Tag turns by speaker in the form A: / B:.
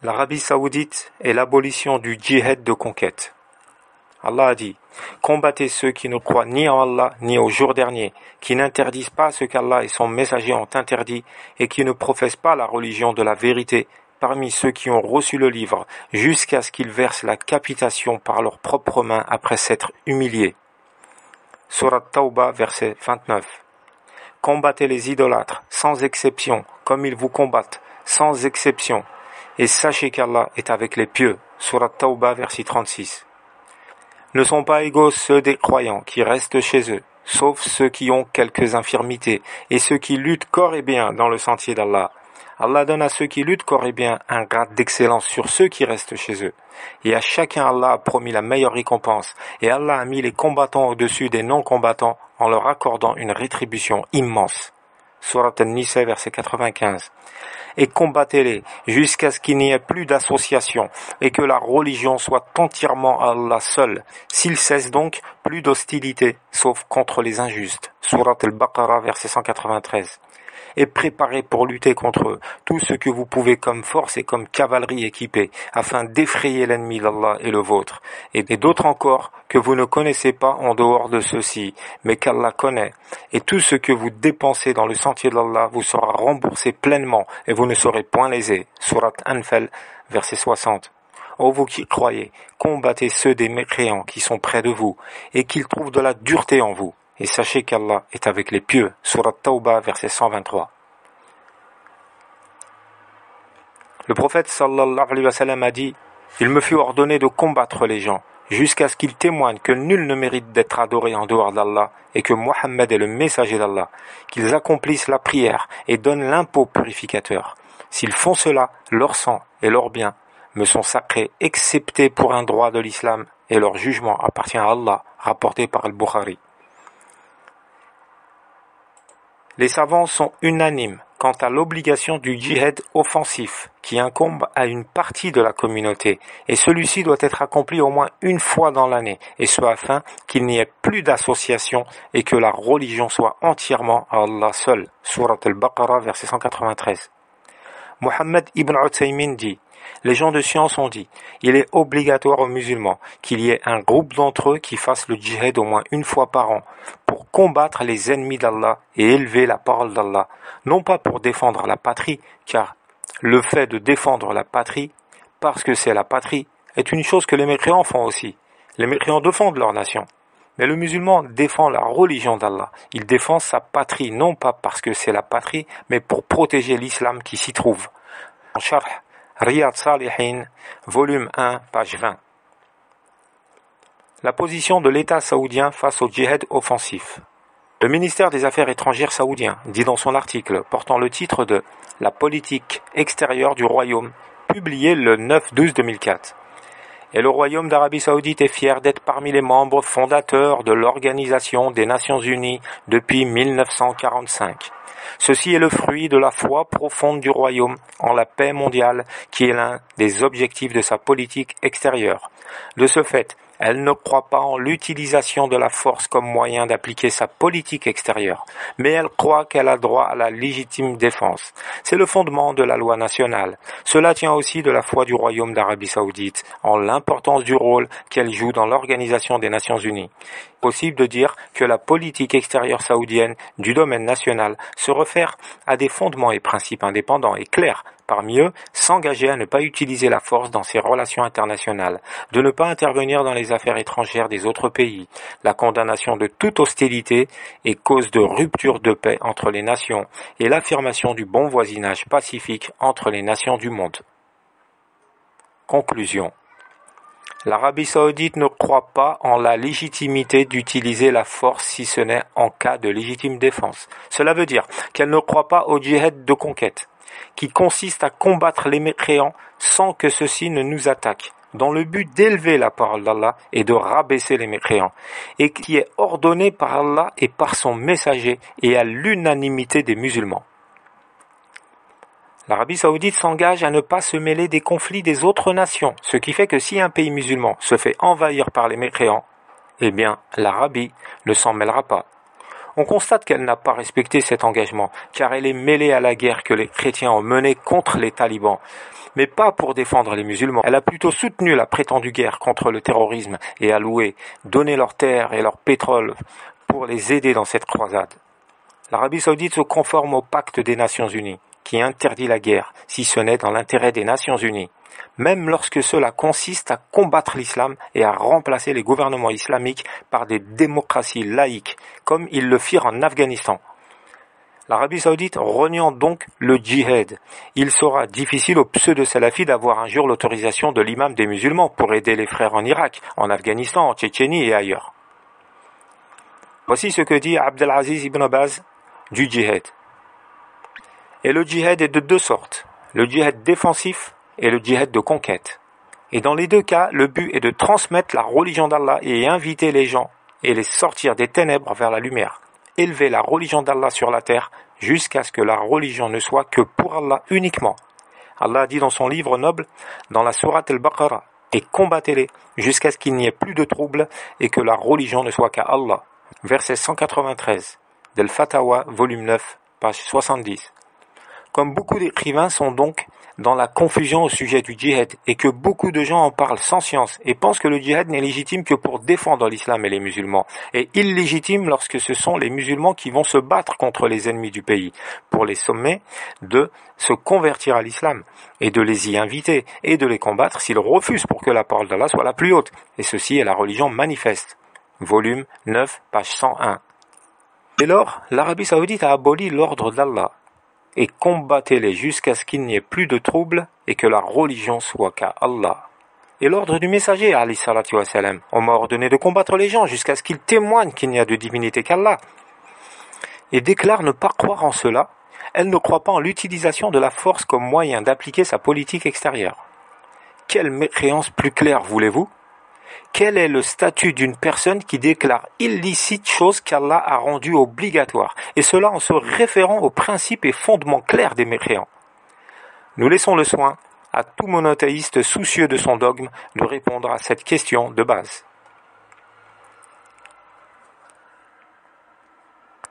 A: l'Arabie saoudite et l'abolition du djihad de conquête. Allah a dit, combattez ceux qui ne croient ni en Allah ni au jour dernier, qui n'interdisent pas ce qu'Allah et son messager ont interdit et qui ne professent pas la religion de la vérité parmi ceux qui ont reçu le livre jusqu'à ce qu'ils versent la capitation par leurs propres mains après s'être humiliés. Surat Tawbah, verset 29. Combattez les idolâtres, sans exception, comme ils vous combattent, sans exception, et sachez qu'Allah est avec les pieux. Surat Tawbah, verset 36. Ne sont pas égaux ceux des croyants qui restent chez eux, sauf ceux qui ont quelques infirmités, et ceux qui luttent corps et bien dans le sentier d'Allah. Allah donne à ceux qui luttent corps et bien un grade d'excellence sur ceux qui restent chez eux. Et à chacun Allah a promis la meilleure récompense, et Allah a mis les combattants au-dessus des non-combattants en leur accordant une rétribution immense. Surat An-Nisa, verset 95. Et combattez-les jusqu'à ce qu'il n'y ait plus d'association et que la religion soit entièrement à Allah seul. S'il cesse donc, plus d'hostilité, sauf contre les injustes. Surat Al-Baqarah, verset 193. Et préparez pour lutter contre eux tout ce que vous pouvez comme force et comme cavalerie équipée, afin d'effrayer l'ennemi d'Allah et le vôtre, et d'autres encore que vous ne connaissez pas en dehors de ceux-ci, mais qu'Allah connaît. Et tout ce que vous dépensez dans le sentier d'Allah vous sera remboursé pleinement, et vous ne serez point lésés. Surat Anfal, verset 60. Ô vous qui croyez, combattez ceux des mécréants qui sont près de vous, et qu'ils trouvent de la dureté en vous. Et sachez qu'Allah est avec les pieux. Surat Tawbah, verset 123. Le prophète sallallahu alayhi wa sallam a dit, « Il me fut ordonné de combattre les gens, jusqu'à ce qu'ils témoignent que nul ne mérite d'être adoré en dehors d'Allah, et que Mohammed est le messager d'Allah, qu'ils accomplissent la prière et donnent l'impôt purificateur. S'ils font cela, leur sang et leurs biens me sont sacrés, excepté pour un droit de l'islam, et leur jugement appartient à Allah, rapporté par Al-Bukhari. » Les savants sont unanimes quant à l'obligation du djihad offensif qui incombe à une partie de la communauté, et celui-ci doit être accompli au moins une fois dans l'année, et ce afin qu'il n'y ait plus d'association et que la religion soit entièrement à Allah seul. Surat Al-Baqarah, verset 193. Mohammed ibn Uthaymin dit, les gens de science ont dit, il est obligatoire aux musulmans qu'il y ait un groupe d'entre eux qui fasse le djihad au moins une fois par an pour combattre les ennemis d'Allah et élever la parole d'Allah, non pas pour défendre la patrie, car le fait de défendre la patrie, parce que c'est la patrie, est une chose que les mécréants font aussi. Les mécréants défendent leur nation. Mais le musulman défend la religion d'Allah. Il défend sa patrie, non pas parce que c'est la patrie, mais pour protéger l'islam qui s'y trouve. En Sharh Riyad Salihin, volume 1, page 20. La position de l'État saoudien face au djihad offensif. Le ministère des Affaires étrangères saoudien dit dans son article portant le titre de « La politique extérieure du Royaume », publié le 9/12/2004. Et le Royaume d'Arabie Saoudite est fier d'être parmi les membres fondateurs de l'Organisation des Nations Unies depuis 1945. Ceci est le fruit de la foi profonde du Royaume en la paix mondiale qui est l'un des objectifs de sa politique extérieure. De ce fait, elle ne croit pas en l'utilisation de la force comme moyen d'appliquer sa politique extérieure, mais elle croit qu'elle a droit à la légitime défense. C'est le fondement de la loi nationale. Cela tient aussi de la foi du Royaume d'Arabie Saoudite, en l'importance du rôle qu'elle joue dans l'Organisation des Nations Unies. Il est possible de dire que la politique extérieure saoudienne du domaine national se réfère à des fondements et principes indépendants et clairs. Parmi eux, s'engager à ne pas utiliser la force dans ses relations internationales, de ne pas intervenir dans les affaires étrangères des autres pays, la condamnation de toute hostilité et cause de rupture de paix entre les nations et l'affirmation du bon voisinage pacifique entre les nations du monde. Conclusion. L'Arabie Saoudite ne croit pas en la légitimité d'utiliser la force si ce n'est en cas de légitime défense. Cela veut dire qu'elle ne croit pas au djihad de conquête, qui consiste à combattre les mécréants sans que ceux-ci ne nous attaquent, dans le but d'élever la parole d'Allah et de rabaisser les mécréants, et qui est ordonné par Allah et par son messager et à l'unanimité des musulmans. L'Arabie Saoudite s'engage à ne pas se mêler des conflits des autres nations, ce qui fait que si un pays musulman se fait envahir par les mécréants, eh bien l'Arabie ne s'en mêlera pas. On constate qu'elle n'a pas respecté cet engagement, car elle est mêlée à la guerre que les chrétiens ont menée contre les talibans, mais pas pour défendre les musulmans. Elle a plutôt soutenu la prétendue guerre contre le terrorisme et alloué, donné leurs terres et leur pétrole pour les aider dans cette croisade. L'Arabie Saoudite se conforme au pacte des Nations Unies, qui interdit la guerre, si ce n'est dans l'intérêt des Nations Unies, même lorsque cela consiste à combattre l'islam et à remplacer les gouvernements islamiques par des démocraties laïques, comme ils le firent en Afghanistan. L'Arabie Saoudite reniant donc le djihad, il sera difficile aux pseudo-salafis d'avoir un jour l'autorisation de l'imam des musulmans pour aider les frères en Irak, en Afghanistan, en Tchétchénie et ailleurs. Voici ce que dit Abdelaziz ibn Baz du djihad. Et le djihad est de deux sortes, le djihad défensif et le djihad de conquête. Et dans les deux cas, le but est de transmettre la religion d'Allah et inviter les gens et les sortir des ténèbres vers la lumière. Élever la religion d'Allah sur la terre jusqu'à ce que la religion ne soit que pour Allah uniquement. Allah dit dans son livre noble, dans la sourate Al-Baqarah, et combattez-les jusqu'à ce qu'il n'y ait plus de troubles et que la religion ne soit qu'à Allah. Verset 193 del Fatawa, volume 9, page 70. Comme beaucoup d'écrivains sont donc dans la confusion au sujet du djihad et que beaucoup de gens en parlent sans science et pensent que le djihad n'est légitime que pour défendre l'islam et les musulmans et illégitime lorsque ce sont les musulmans qui vont se battre contre les ennemis du pays pour les sommer de se convertir à l'islam et de les y inviter et de les combattre s'ils refusent pour que la parole d'Allah soit la plus haute. Et ceci est la religion manifeste. Volume 9, page 101. Dès lors, l'Arabie Saoudite a aboli l'ordre d'Allah et combattez-les jusqu'à ce qu'il n'y ait plus de troubles et que la religion soit qu'à Allah. Et l'ordre du messager, alayhi salatu wa salam, on m'a ordonné de combattre les gens jusqu'à ce qu'ils témoignent qu'il n'y a de divinité qu'Allah. Et déclare ne pas croire en cela, elle ne croit pas en l'utilisation de la force comme moyen d'appliquer sa politique extérieure. Quelle mécréance plus claire voulez-vous ? Quel est le statut d'une personne qui déclare illicite chose qu'Allah a rendue obligatoire, et cela en se référant aux principes et fondements clairs des mécréants? Nous laissons le soin à tout monothéiste soucieux de son dogme de répondre à cette question de base.